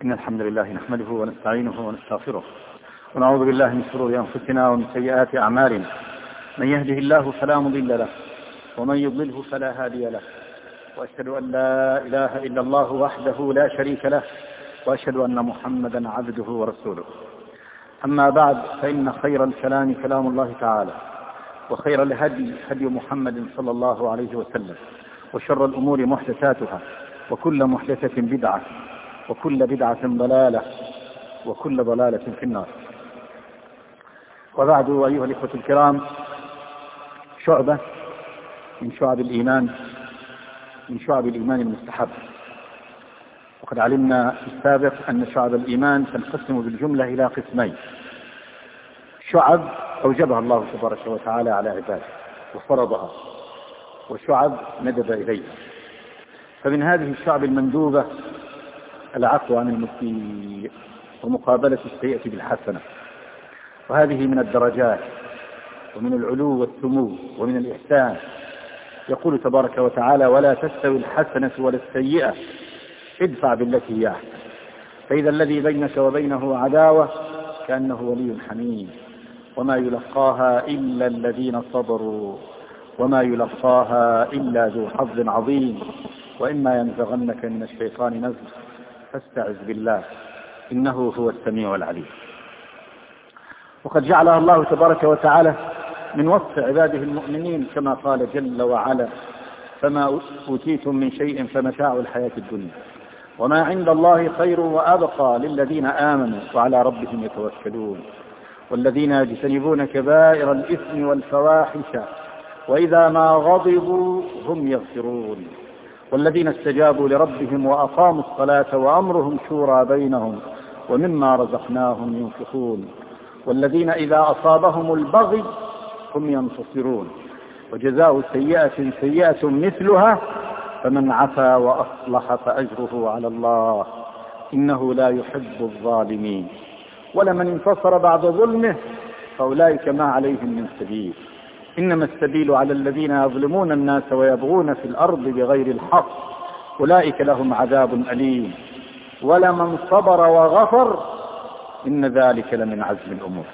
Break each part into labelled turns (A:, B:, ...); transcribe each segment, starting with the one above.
A: إن الحمد لله نحمده ونستعينه ونستغفره ونعوذ بالله من شرور أنفسنا ومن سيئات أعمالنا. من يهده الله فلا مضل له ومن يضلله فلا هادي له، وأشهد أن لا إله إلا الله وحده لا شريك له، وأشهد أن محمدا عبده ورسوله. أما بعد، فإن خير الكلام كلام الله تعالى، وخير الهدي هدي محمد صلى الله عليه وسلم، وشر الأمور محدثاتها، وكل محدثة بدعة، وكل بدعة ضلالة، وكل ضلالة في النار. وبعد، أيها الإخوة الكرام، شعبة من شعب الإيمان، من شعب الإيمان المستحب. وقد علمنا في السابق أن شعب الإيمان تنقسم بالجملة إلى قسمين: شعب أوجبها الله تبارك وتعالى على عباده وفرضها، وشعب ندب إليها. فمن هذه الشعب المندوبة العفو عن المسيء ومقابلة السيئة بالحسنة، وهذه من الدرجات ومن العلو والسمو ومن الإحسان. يقول تبارك وتعالى: ولا تستوي الحسنة ولا السيئة ادفع بالتي هي أحسن، فإذا الذي بينك وبينه عداوة كأنه ولي حميم، وما يلقاها إلا الذين صبروا وما يلقاها إلا ذو حظ عظيم، وإما ينزغنك من الشيطان نزغ فاستعذ بالله إنه هو السميع العليم. وقد جعلها الله تبارك وتعالى من وصف عباده المؤمنين، كما قال جل وعلا: فما أوتيتم من شيء فمتاع الحياة الدنيا وما عند الله خير وأبقى للذين آمنوا وعلى ربهم يتوكلون، والذين يجتنبون كبائر الإثم والفواحش وإذا ما غضبوا هم يغفرون، والذين استجابوا لربهم وأقاموا الصلاة وأمرهم شورى بينهم ومما رزقناهم ينفقون، والذين إذا أصابهم البغي هم ينتصرون، وجزاء سيئة سيئة مثلها فمن عفا وأصلح فأجره على الله إنه لا يحب الظالمين، ولمن انتصر بعد ظلمه فأولئك ما عليهم من سبيل، إنما السبيل على الذين يظلمون الناس ويبغون في الأرض بغير الحق أولئك لهم عذاب أليم، ولمن صبر وغفر إن ذلك لمن عزم الأمور.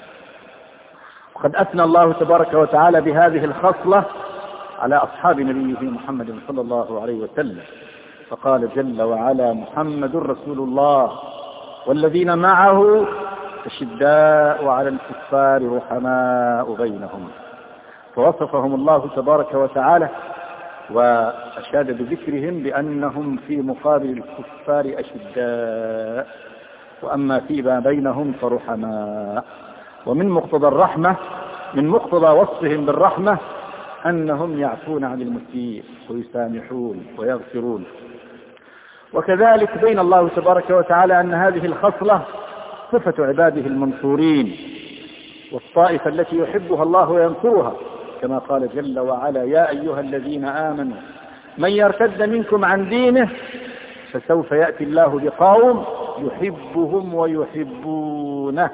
A: وقد أثنى الله تبارك وتعالى بهذه الخصلة على أصحاب نبيه محمد صلى الله عليه وسلم، فقال جل وعلا: محمد رسول الله والذين معه أشداء على الكفار رحماء بينهم. فوصفهم الله تبارك وتعالى وأشاد بذكرهم بأنهم في مقابل الكفار أشداء، وأما فيما بينهم فرحماء. ومن مقتضى الرحمة، من مقتضى وصفهم بالرحمة، أنهم يعفون عن المسيء ويسامحون ويغفرون. وكذلك بين الله تبارك وتعالى أن هذه الخصلة صفة عباده المنصورين، والطائفة التي يحبها الله وينصرها، كما قال جل وعلا: يا أيها الذين آمنوا من يرتد منكم عن دينه فسوف يأتي الله بقوم يحبهم ويحبونه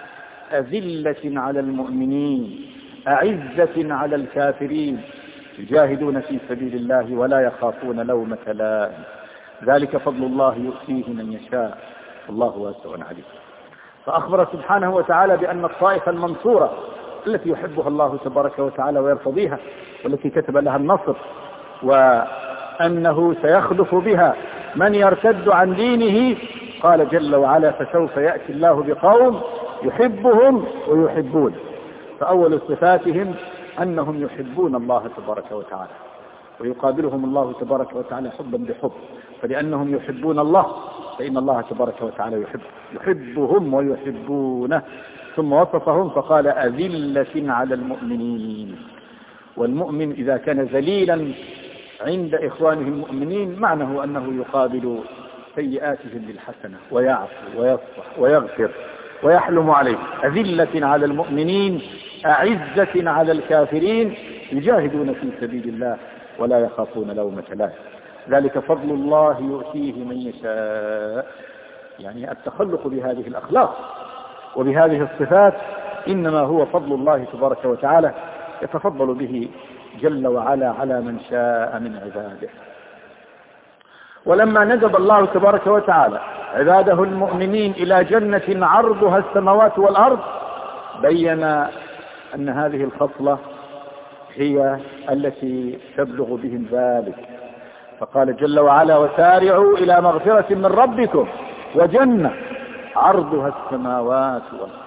A: أذلة على المؤمنين أعزة على الكافرين يجاهدون في سبيل الله ولا يخافون لومة لائم، ذلك فضل الله يؤتيه من يشاء والله واسع عليم. فأخبر سبحانه وتعالى بأن الطائفة المنصورة التي يحبها الله تبارك وتعالى ويرتضيها، والتي كتب لها النصر، وأنه سيخلف بها من يرتد عن دينه، قال جل وعلا: فسوف يأتي الله بقوم يحبهم ويحبون. فأول صفاتهم أنهم يحبون الله تبارك وتعالى، ويقابلهم الله تبارك وتعالى حبا بحب، فلأنهم يحبون الله فإن الله تبارك وتعالى يحبهم ويحبونه. ثم وصفهم فقال: أذلة على المؤمنين. والمؤمن إذا كان ذليلا عند إخوانه المؤمنين معناه أنه يقابل سيئاتهم بالحسنة ويعفو ويصفح ويغفر ويحلم عليه. أذلة على المؤمنين أعزة على الكافرين يجاهدون في سبيل الله ولا يخافون لومة لائم، ذلك فضل الله يؤتيه من يشاء. يعني التخلق بهذه الأخلاق وبهذه الصفات إنما هو فضل الله تبارك وتعالى يتفضل به جل وعلا على من شاء من عباده. ولما ندب الله تبارك وتعالى عباده المؤمنين إلى جنة عرضها السماوات والأرض، بين أن هذه الخصلة هي التي تبلغ بهم ذلك. فقال جل وعلا: وسارعوا إلى مغفرة من ربكم وجنة عرضها السماوات والأرض.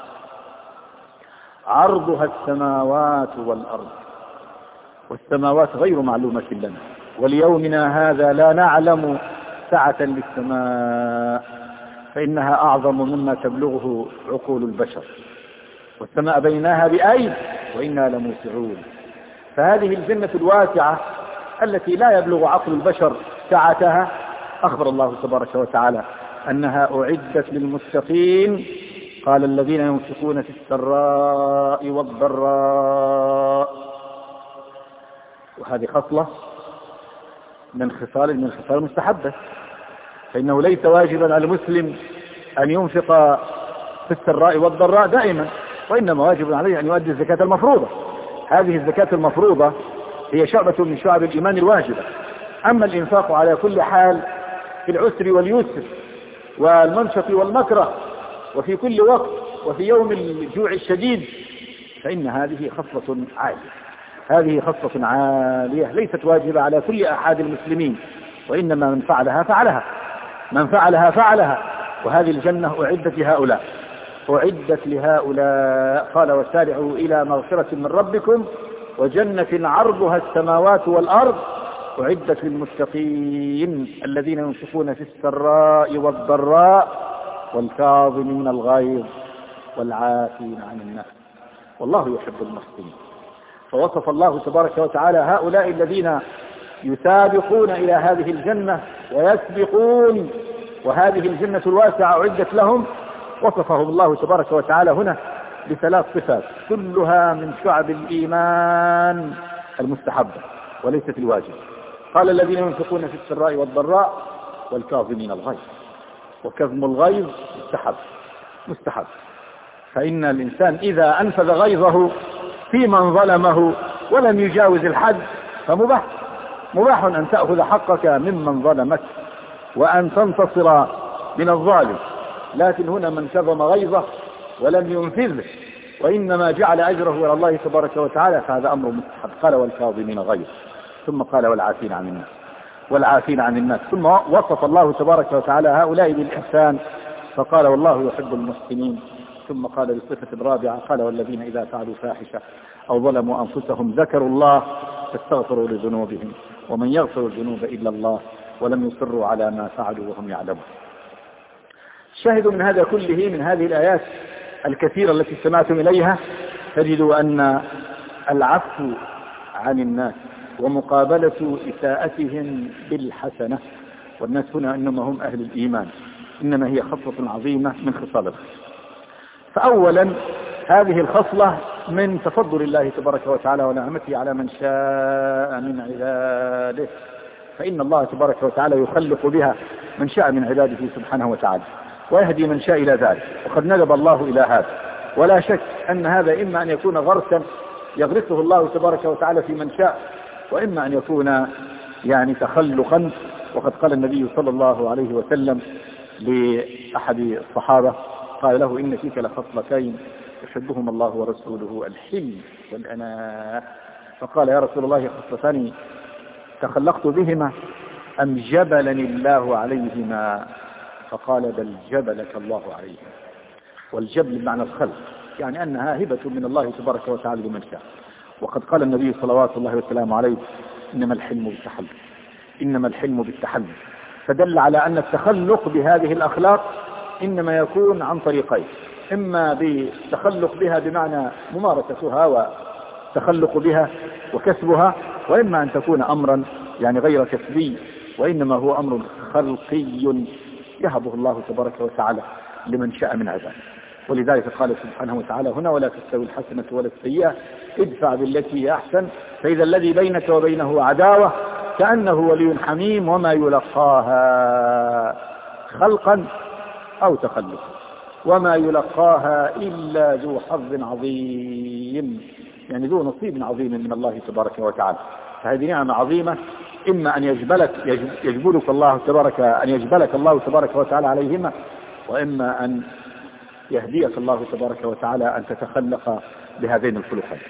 A: عرضها السماوات والأرض، والسماوات غير معلومة لنا، وليومنا هذا لا نعلم سعة للسماء، فإنها أعظم مما تبلغه عقول البشر. والسماء بيناها بأيد وإنا لموسعون. فهذه الجنة الواسعة التي لا يبلغ عقل البشر سعتها، أخبر الله تبارك وتعالى أنها أعدت للمتقين. قال: الذين ينفقون في السراء والضراء. وهذه خصلة من خصال المستحبة، فإنه ليس واجبا على المسلم أن ينفق في السراء والضراء دائما، وإنما واجب عليه أن يؤدي الزكاة المفروضة. هذه الزكاة المفروضة هي شعبة من شعب الإيمان الواجبة. أما الإنفاق على كل حال في العسر واليسر والمنشط والمكره وفي كل وقت وفي يوم الجوع الشديد، فإن هذه خصلة عالية. هذه خصلة عالية ليست واجبة على كل أحد المسلمين، وإنما من فعلها فعلها، من فعلها فعلها. وهذه الجنة أعدت لهؤلاء، أعدت لهؤلاء. قال: وسارعوا إلى مغفرة من ربكم وجنة عرضها السماوات والأرض أعدت للمتقين الذين ينفقون في السراء والضراء والكاظمين الغيظ والعافين عن الناس والله يحب المحسنين. فوصف الله تبارك وتعالى هؤلاء الذين يسابقون إلى هذه الجنة ويسبقون، وهذه الجنة الواسعة أعدت لهم. وصفهم الله تبارك وتعالى هنا بثلاث صفات كلها من شعب الإيمان المستحبة وليست الواجب. قال: الذين ينفقون في السراء والضراء والكاظمين الغيظ. وكظم الغيظ مستحب. فإن الإنسان إذا أنفذ غيظه في من ظلمه ولم يجاوز الحد فمباح أن تأخذ حقك ممن ظلمك وأن تنتصر من الظالم. لكن هنا من كظم غيظه ولم ينفذه وإنما جعل أجره إلى الله تبارك وتعالى، فهذا أمر مستحب. قال: والكاظمين غيظ، ثم قال: والعافين عن الناس، ثم وصف الله تبارك وتعالى هؤلاء بالإحسان فقال: والله يحب المحسنين. ثم قال بالصفة الرابعة: قال: والذين إذا فعلوا فاحشة أو ظلموا أنفسهم ذكروا الله فاستغفروا لذنوبهم ومن يغفر الذنوب إلا الله ولم يصروا على ما فعلوا وهم يعلمون. شاهدوا من هذا كله، من هذه الآيات الكثيرة التي استمعتم إليها، تجدوا أن العفو عن الناس ومقابلة إساءتهم بالحسنة، والناس هنا إنما هم أهل الإيمان، إنما هي خصلة عظيمة من خصال الخير. فأولا هذه الخصلة من تفضل الله تبارك وتعالى ونعمته على من شاء من عباده، فإن الله تبارك وتعالى يخلق بها من شاء من عباده سبحانه وتعالى ويهدي من شاء إلى ذلك، وقد ندب الله إلى هذا. ولا شك أن هذا إما أن يكون غرسا يغرسه الله تبارك وتعالى في من شاء، وإما أن يكون تخلقا. وقد قال النبي صلى الله عليه وسلم لأحد الصحابة، قال له: إن فيك لخصلتين يحبهما الله ورسوله، الحلم والأناة. فقال: يا رسول الله، خصلتان تخلقت بهما أم جبلني الله عليهما؟ فقال: بل جبلك الله عليهما. والجبل بمعنى الخلق، يعني أنها هبة من الله تبارك وتعالى لمن شاء. وقد قال النبي صلوات الله وسلامه عليه: إنما الحلم بالتحلي. فدل على أن التخلق بهذه الأخلاق إنما يكون عن طريقين: إما بالتخلق بها بمعنى ممارستها وتخلق بها وكسبها، وإما أن تكون أمرا غير كسبي، وإنما هو أمر خلقي يهبه الله تبارك وتعالى لمن شاء من عباده. ولذلك قال سبحانه وتعالى هنا: ولا تستوي الحسنة ولا السيئة ادفع بالتي هي أحسن فإذا الذي بينك وبينه عداوة كأنه ولي حميم وما يلقاها خلقا أو تخلقا وما يلقاها إلا ذو حظ عظيم، ذو نصيب عظيم من الله تبارك وتعالى. فهذه نعمة عظيمة، إما أن يجبلك الله تبارك وتعالى عليهما، وإما أن يهديك الله تبارك وتعالى أن تتخلق بهذين الخلقين.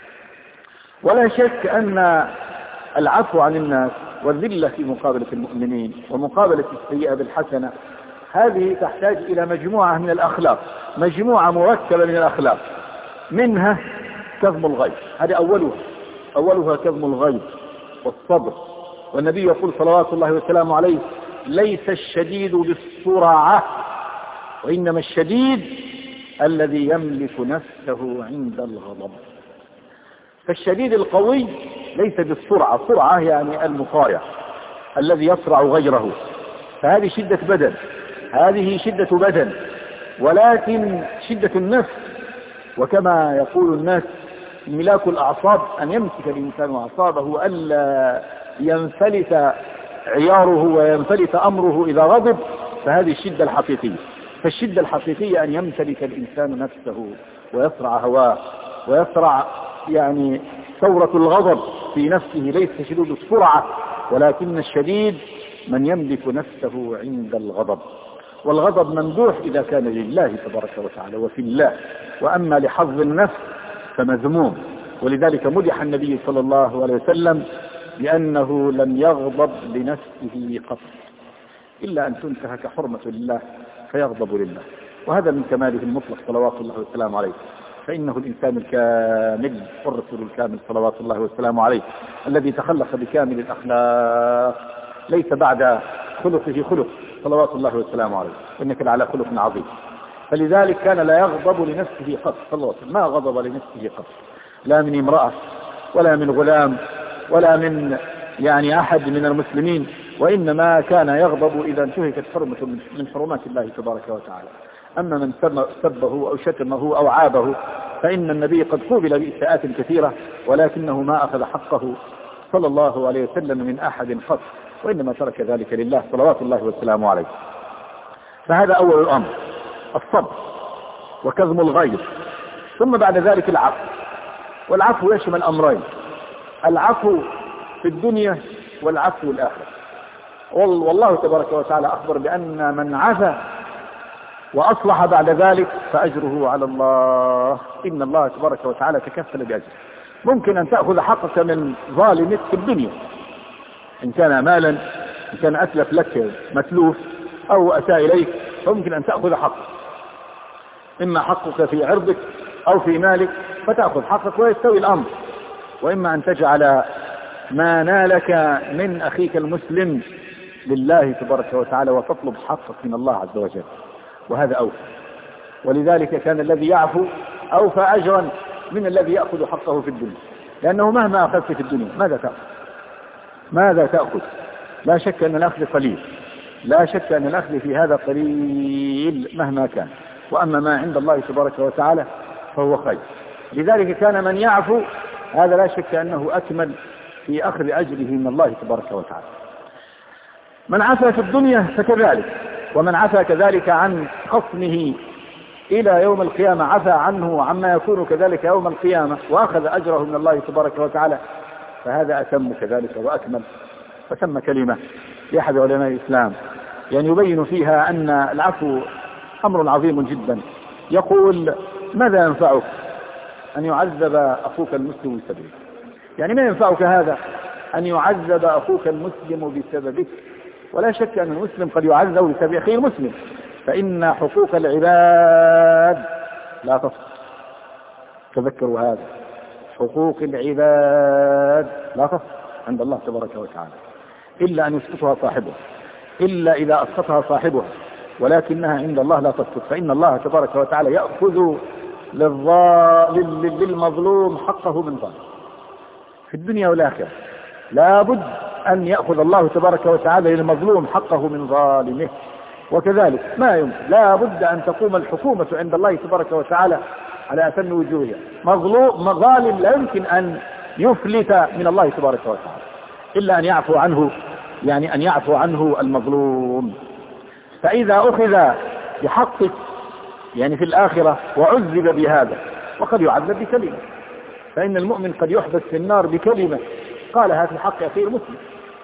A: ولا شك أن العفو عن الناس والذلة في مقابلة المؤمنين ومقابلة السيئة بالحسنة هذه تحتاج إلى مجموعة من الأخلاق، مجموعة مركبة من الأخلاق، منها كظم الغيظ، هذه أولها كظم الغيظ والصبر. والنبي يقول صلوات الله وسلامه عليه: ليس الشديد بالسرعة، وإنما الشديد الذي يملك نفسه عند الغضب. فالشديد القوي ليس بالسرعة، السرعة يعني المصارع الذي يصرع غيره، فهذه شدة بدن، هذه شدة بدن، ولكن شدة النفس. وكما يقول الناس ملاك الأعصاب أن يمسك الإنسان أعصابه ألا ينفلت عياره وينفلت أمره إذا غضب، فهذه الشدة الحقيقية. فالشدة الحقيقية أن يمتلك الإنسان نفسه ويصرع هواه ويصرع يعني ثورة الغضب في نفسه. ليس شديد السرعة، ولكن الشديد من يملك نفسه عند الغضب. والغضب ممدوح إذا كان لله تبارك وتعالى وفي الله، وأما لحظ النفس فمذموم. ولذلك مدح النبي صلى الله عليه وسلم بأنه لم يغضب لنفسه قط إلا أن تنتهك حرمة الله فيغضب لله، وهذا من كماله المطلق صلوات الله والسلام عليه. فإنه الإنسان الكامل والرسول الكامل صلوات الله والسلام عليه الذي تخلق بكامل الأخلاق، ليس بعد خلقه خلق صلوات الله والسلام عليه، إنك لعلى خلق عظيم. فلذلك كان لا يغضب لنفسه قط صلى الله عليه وسلم، ما غضب لنفسه قط، لا من امرأة ولا من غلام ولا من يعني أحد من المسلمين، وإنما كان يغضب إذا انتهكت حرمة من حرمات الله تبارك وتعالى. أما من سبه أو شتمه أو عابه فإن النبي قد قوبل بإساءات كثيرة، ولكنه ما أخذ حقه صلى الله عليه وسلم من أحد قط، وإنما ترك ذلك لله صلوات الله والسلام عليه. فهذا أول الأمر، الصبر وكظم الغيظ. ثم بعد ذلك العفو، والعفو يشمل أمرين: العفو في الدنيا والعفو الآخرة. والله تبارك وتعالى أخبر بأن من عفا وأصلح بعد ذلك فأجره على الله، إن الله تبارك وتعالى تكفل بأجره. ممكن أن تأخذ حقك من ظالمك في الدنيا، إن كان مالا، إن كان أتلف لك متلوف أو أساء إليك، فممكن أن تأخذ حقك، إما حقك في عرضك أو في مالك فتأخذ حقك ويستوي الأمر، وإما أن تجعل ما نالك من أخيك المسلم لله تبارك وتعالى وتطلب حقك من الله عز وجل، وهذا أوفى. ولذلك كان الذي يعفو أوفى أجرا من الذي يأخذ حقه في الدنيا، لأنه مهما أخذت في الدنيا ماذا تأخذ؟ لا شك أن الأخذ قليل، لا شك أن الأخذ في هذا قليل مهما كان، وأما ما عند الله تبارك وتعالى فهو خير. لذلك كان من يعفو هذا لا شك أنه أكمل في أخذ أجره من الله تبارك وتعالى. من عفا في الدنيا فكذلك، ومن عفا كذلك عن خصمه إلى يوم القيامة عفا عنه عما يكون كذلك يوم القيامة وأخذ أجره من الله تبارك وتعالى، فهذا أتم كذلك وأكمل. وتم كلمة لأحد علماء الإسلام يعني يبين فيها أن العفو أمر عظيم جدا. يقول: ماذا ينفعك أن يعذب أخوك المسلم بسببك؟ يعني ما ينفعك هذا أن يعذب أخوك المسلم بسببك؟ ولا شك أن المسلم قد يعذب بسبب أخيه المسلم، فإن حقوق العباد لا تسقط. تذكروا هذا، حقوق العباد لا تسقط عند الله تبارك وتعالى إلا أن يسقطها صاحبها، إلا إذا أسقطها صاحبها، ولكنها عند الله لا تسقط، فإن الله تبارك وتعالى يأخذ للمظلوم حقه من ظالم في الدنيا والآخرة. لا بد أن يأخذ الله تبارك وتعالى للمظلوم حقه من ظالمه، وكذلك ما يمكن، لا بد أن تقوم الحكومة عند الله تبارك وتعالى على أتم وجوهها. ظالم لا يمكن أن يفلت من الله تبارك وتعالى إلا أن يعفو عنه، يعني أن يعفو عنه المظلوم. فإذا أخذ بحقه يعني في الآخرة وعذب بهذا، وقد يعذب بكلمة، فإن المؤمن قد يحبس في النار بكلمة قالها في حق أخيه المسلم،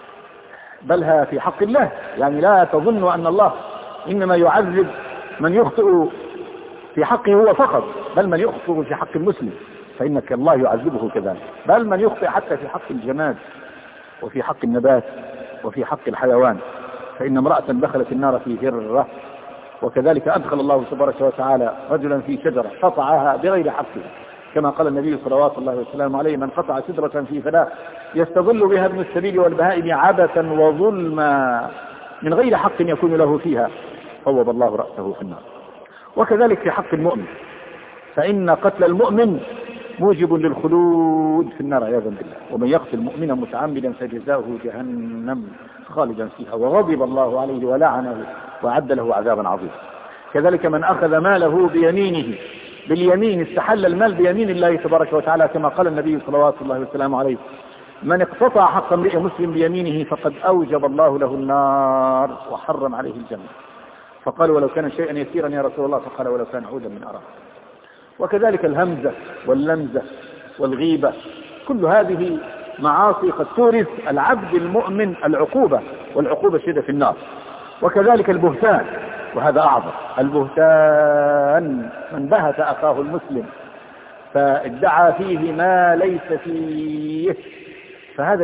A: بلها في حق الله. يعني لا تظن أن الله إنما يعذب من يخطئ في حقه هو فقط، بل من يخطئ في حق المسلم فإنك الله يعذبه كذلك، بل من يخطئ حتى في حق الجماد وفي حق النبات وفي حق الحيوان. فإن امرأة دخلت النار في هرة، وكذلك أدخل الله تبارك وتعالى رجلا في شجرة قطعها بغير حقه، كما قال النبي صلوات الله وسلامه عليه: من قطع شجرة في فلاة يستظل بها ابن السبيل والبهائم عبثا وظلما من غير حق يكون له فيها صوب الله رأسه في النار. وكذلك في حق المؤمن، فإن قتل المؤمن موجب للخلود في النار عياذا بالله. ومن يقتل مؤمنا متعمدا فجزاؤه جهنم خالدا فيها وغضب الله عليه ولعنه وأعد له عذابا عظيما. كذلك من أخذ ماله بيمينه، باليمين استحل المال بيمين الله تبارك وتعالى، كما قال النبي صلوات الله وسلامه عليه: من اقتطع حق امرئ مسلم بيمينه فقد أوجب الله له النار وحرم عليه الجنة. فقال: ولو كان شيئا يسيرا يا رسول الله؟ فقال: ولو كان عودا من أراه. وكذلك الهمزة واللمزة والغيبة، كل هذه معاصي قد تورث العبد المؤمن العقوبة، والعقوبة شدة في النار. وكذلك البهتان، وهذا أعظم. البهتان من بهت أخاه المسلم فادعى فيه ما ليس فيه، فهذا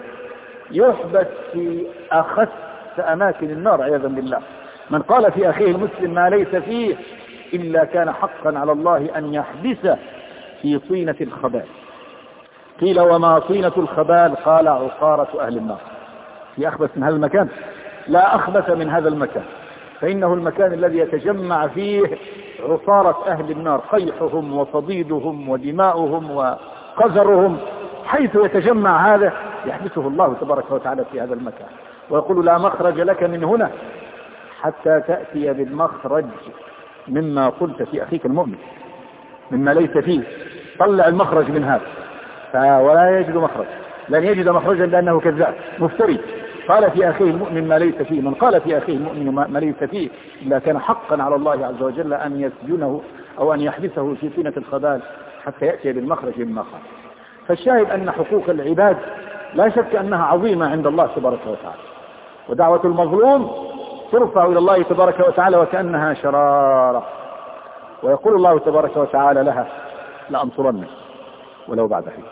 A: يحبس في أخس أماكن النار عياذا بالله. من قال في أخيه المسلم ما ليس فيه إلا كان حقا على الله أن يحبسه في طينة الخبال. قيل: وما طينة الخبال؟ قال: عقارة أهل النار. في أخبث من هذا المكان؟ لا أخبث من هذا المكان، فإنه المكان الذي يتجمع فيه عصارة أهل النار، قيحهم وصديدهم ودماؤهم وقذرهم. حيث يتجمع هذا يحبسه الله تبارك وتعالى في هذا المكان، ويقول: لا مخرج لك من هنا حتى تأتي بالمخرج مما قلت في أخيك المؤمن، مما ليس فيه. طلع المخرج من هذا، ولا يجد مخرج، لن يجد مخرجا لأنه كذاب مفتري. قال في أخيه المؤمن ما ليس فيه. من قال في أخيه المؤمن ما ليس فيه إلا كان حقا على الله عز وجل أن يسجنه أو أن يحبسه في طينة الخبال حتى يأتي بالمخرج مما قال. فالشاهد أن حقوق العباد لا شك أنها عظيمة عند الله تبارك وتعالى، ودعوة المظلوم ترفع إلى الله تبارك وتعالى وكأنها شرارة، ويقول الله تبارك وتعالى لها: لأنصرنك ولو بعد حين،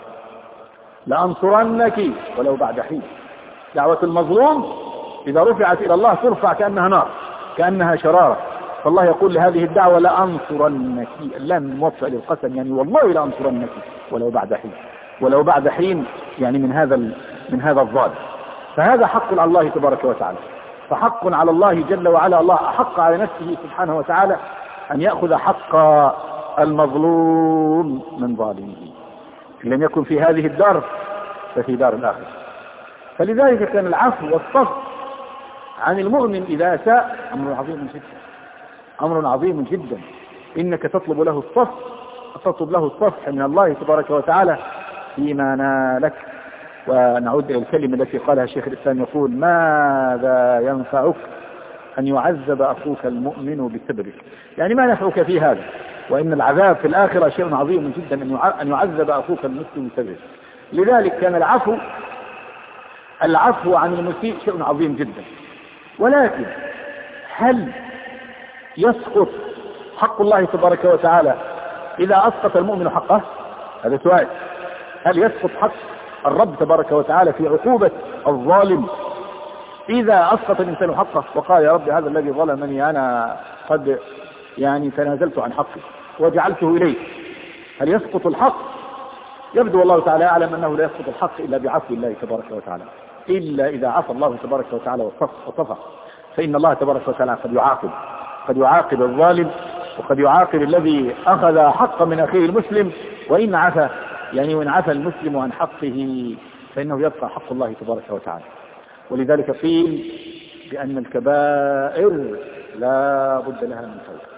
A: لأنصرنك ولو بعد حين. دعوة المظلوم إذا رفعت إلى الله ترفع كأنها نار، كأنها شرارة. فالله يقول لهذه الدعوة: لأنصرنك، اللام موفى للقسم، يعني والله لأنصرنك ولو بعد حين. ولو بعد حين يعني من هذا الظالم. فهذا حق على الله تبارك وتعالى. فحق على الله جل وعلا، الله أحق على نفسه سبحانه وتعالى أن يأخذ حق المظلوم من ظالمه، إن لم يكن في هذه الدار ففي دار الآخرة. فلذلك كان العفو والصفح عن المؤمن إذا أساء أمر عظيم جدا، أمر عظيم جدا. إنك تطلب له الصفح من الله تبارك وتعالى فيما نالك. ونعود إلى الكلمة التي قالها الشيخ الإسلام، يقول: ماذا ينفعك أن يعذب أخوك المؤمن بسببك؟ يعني ما نفعك في هذا؟ وإن العذاب في الآخرة شيء عظيم جدا، أن يعذب أخوك المسلم بسببك. لذلك كان العفو عن المسيء شيء عظيم جدا. ولكن هل يسقط حق الله تبارك وتعالى إذا أسقط المؤمن حقه؟ هذا سؤال. هل يسقط حق الرب تبارك وتعالى في عقوبة الظالم إذا أسقط الإنسان حقه وقال: يا رب هذا الذي ظلمني أنا قد تنازلت عن حقي وجعلته إليه؟ هل يسقط الحق؟ يبدو والله تعالى أعلم أنه لا يسقط الحق إلا بعفو الله تبارك وتعالى، إلا إذا عفى الله تبارك وتعالى وصفح. فإن الله تبارك وتعالى قد يعاقب الظالم، وقد يعاقب الذي أخذ حق من أخيه المسلم. وإن عفى المسلم عن حقه فإنه يبقى حق الله تبارك وتعالى. ولذلك قيل بأن الكبائر لا بد لها من توبة،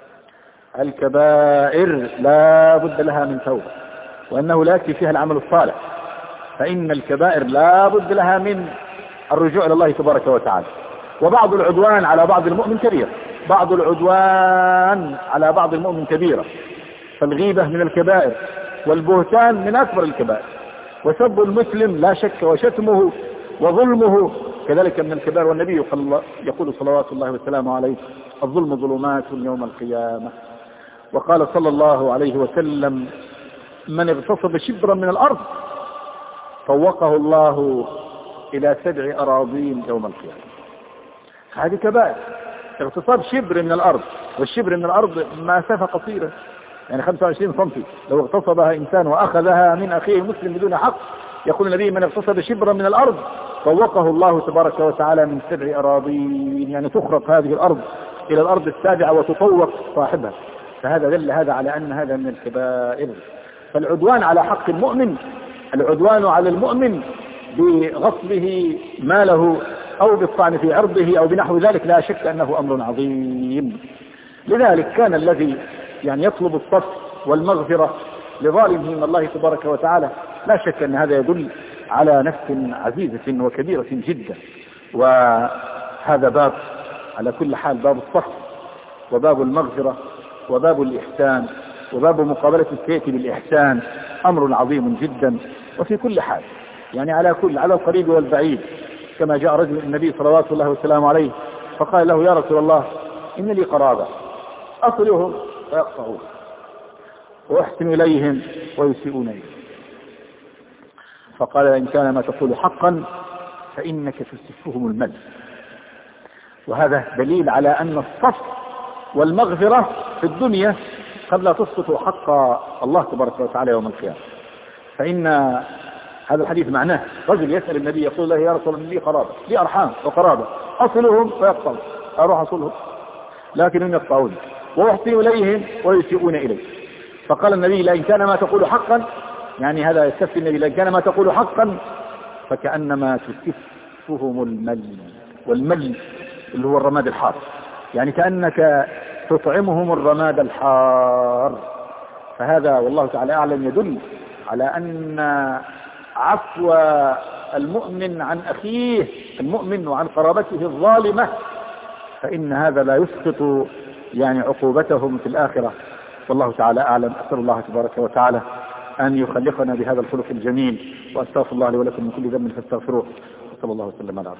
A: الكبائر لا بد لها من توبة، وأنه لا يكفي فيها العمل الصالح، فإن الكبائر لا بد لها من الرجوع إلى الله تبارك وتعالى. وبعض العدوان على بعض المؤمن كبيرة، بعض العدوان على بعض المؤمن كبيرة. فالغيبة من الكبائر، والبهتان من أكبر الكبائر. وسب المسلم لا شك وشتمه وظلمه كذلك من الكبائر. والنبي يقول صلوات الله وسلامه عليه: الظلم ظلمات يوم القيامة. وقال صلى الله عليه وسلم: من اغتصب شبرا من الأرض فوقه الله إلى 7 أراضين يوم القيامة. هذه كبائر، اغتصاب شبر من الأرض، والشبر من الأرض مسافة قصيرة يعني 25 سنتي. لو اغتصبها إنسان وأخذها من أخيه مسلم بدون حق، يقول النبي: من اغتصب شبرا من الأرض فوقه الله تبارك وتعالى من 7 أراضين، يعني تخرق هذه الأرض إلى الأرض السابعة وتطوق صاحبها. فهذا دل هذا على أن هذا من الكبائر. فالعدوان على حق المؤمن، العدوان على المؤمن بغصبه ماله أو بالطعن في عرضه أو بنحو ذلك، لا شك أنه أمر عظيم. لذلك كان الذي يعني يطلب الصف والمغفرة لظالمه من الله تبارك وتعالى، لا شك أن هذا يدل على نفس عزيزة وكبيرة جدا. وهذا باب على كل حال، باب الصف وباب المغفرة وباب الإحسان وباب مقابلة السيئة بالإحسان أمر عظيم جدا. وفي كل حال يعني على القريب والبعيد، كما جاء رجل النبي صلوات الله وسلامه عليه فقال له: يا رسول الله، إن لي قرابة أصلهم فيقطعون وأحسن إليهم ويسيئون إليه. فقال: إن كان ما تقول حقا فإنك تسفهم المل. وهذا دليل على أن الصف والمغفرة في الدنيا قد لا تسقط حق الله تبارك وتعالى يوم القيامة. فإن هذا الحديث معناه رجل يسأل النبي يقول له: يا رسول الله، لي قرابة، لي أرحام وقرابة أصلهم فيقطعون، أروح أصلهم لكنهم يقطعون، وأحسن إليهم ويسيئون إليه. فقال النبي: لئن كان ما تقول حقا، يعني هذا يستفتي النبي، لئن كان ما تقول حقا فكأنما تسفهم المل. والمل اللي هو الرماد الحار، يعني كأنك تطعمهم الرماد الحار. فهذا والله تعالى أعلم يدل على أن عفو المؤمن عن أخيه المؤمن وعن قرابته الظالمة، فإن هذا لا يسقط يعني عقوبتهم في الآخرة. والله تعالى أعلم. أسأل الله تبارك وتعالى أن يخلقنا بهذا الخلق الجميل، وأستغفر الله لي ولكم من كل ذنب فاستغفروه، وصلى الله وسلم على عبده.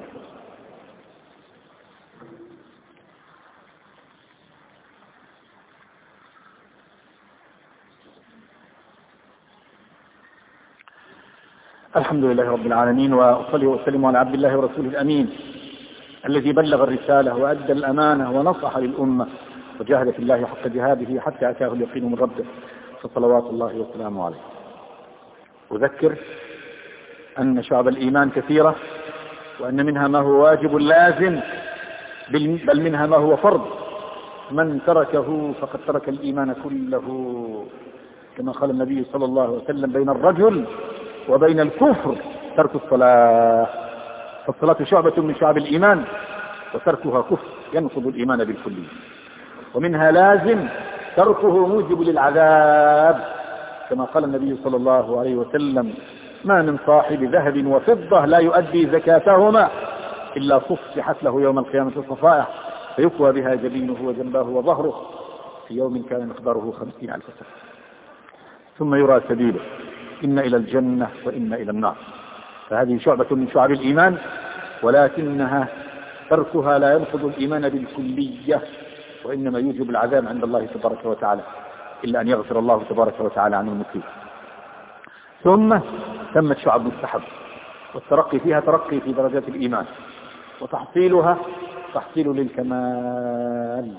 A: الحمد لله رب العالمين، وأصلي وأسلم على عبد الله ورسوله الأمين الذي بلغ الرسالة وأدى الأمانة ونصح للأمة وجاهد في الله حق جهاده حتى أتاه اليقين من ربه، فصلوات الله وسلامه عليه. أذكر أن شعب الإيمان كثيرة، وأن منها ما هو واجب لازم، بل منها ما هو فرض. من تركه فقد ترك الإيمان كله، كما قال النبي صلى الله عليه وسلم: بين الرجل وبين الكفر ترك الصلاة. فالصلاة شعبة من شعب الإيمان، وتركها كفر ينقض الإيمان بالكلية. ومنها لازم تركه موجب للعذاب، كما قال النبي صلى الله عليه وسلم: ما من صاحب ذهب وفضة لا يؤدي زكاتهما إلا صفحت له يوم القيامة الصفائح فيكوى بها جبينه وجنبه وظهره في يوم كان مقداره 50,000 سنة، ثم يرى سبيله، إن إلى الجنة وإن إلى النار. فهذه شعبة من شعب الإيمان، ولكنها تركها لا ينقض الإيمان بالكلية، وإنما يوجب العذاب عند الله تبارك وتعالى، إلا أن يغفر الله تبارك وتعالى عن المسيء. ثم تمت شعب مستحب، والترقي فيها ترقي في درجات الإيمان، وتحصيلها تحصيل للكمال.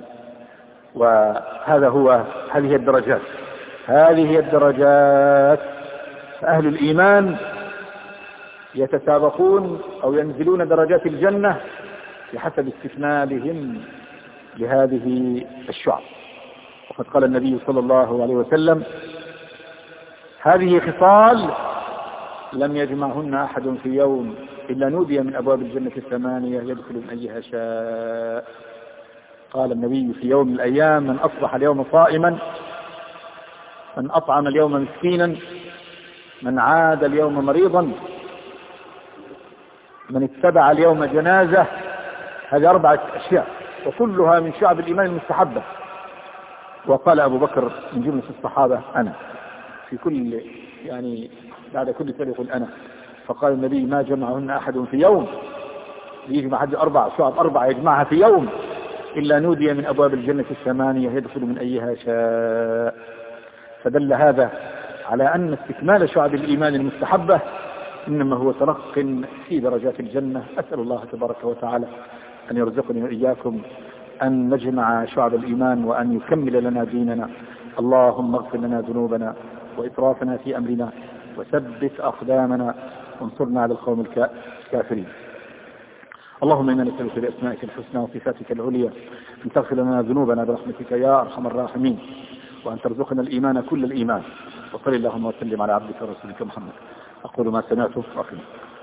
A: هذه الدرجات. فأهل الإيمان يتسابقون أو ينزلون درجات الجنة بحسب استكمالهم لهذه الشعب. وقد قال النبي صلى الله عليه وسلم: هذه خصال لم يجمعهن أحد في يوم إلا نودي من أبواب الجنة 8 يدخل من أيها شاء. قال النبي: في يوم من الأيام: من أصبح اليوم صائما، من أطعم اليوم مسكينا، من عاد اليوم مريضا، من اتبع اليوم جنازة. هذه 4 أشياء، وكلها من شعب الإيمان المستحبة. وقال أبو بكر من جملة الصحابة: أنا. في كل يعني بعد كل سنة يقول أنا. فقال النبي ما جمعهن أحد في يوم، يجمع أحد 4 شعب 4 يجمعها في يوم إلا نودي من أبواب الجنة 8 يدخل من أيها شاء. فدل هذا على أن استكمال شعب الإيمان المستحبة إنما هو ترق في درجات الجنة. أسأل الله تبارك وتعالى أن يرزقني وإياكم أن نجمع شعب الإيمان وأن يكمل لنا ديننا. اللهم اغفر لنا ذنوبنا وإسرافنا في أمرنا وثبت أقدامنا وانصرنا على القوم الكافرين. اللهم إنا نسألك بأسمائك الحسنى وصفاتك العليا أن تغفر لنا ذنوبنا برحمتك يا أرحم الراحمين، وأن ترزقنا الإيمان كل الإيمان. وصل اللهم وسلم على عبدك ورسولك محمد. أقول ما سمعت وأخي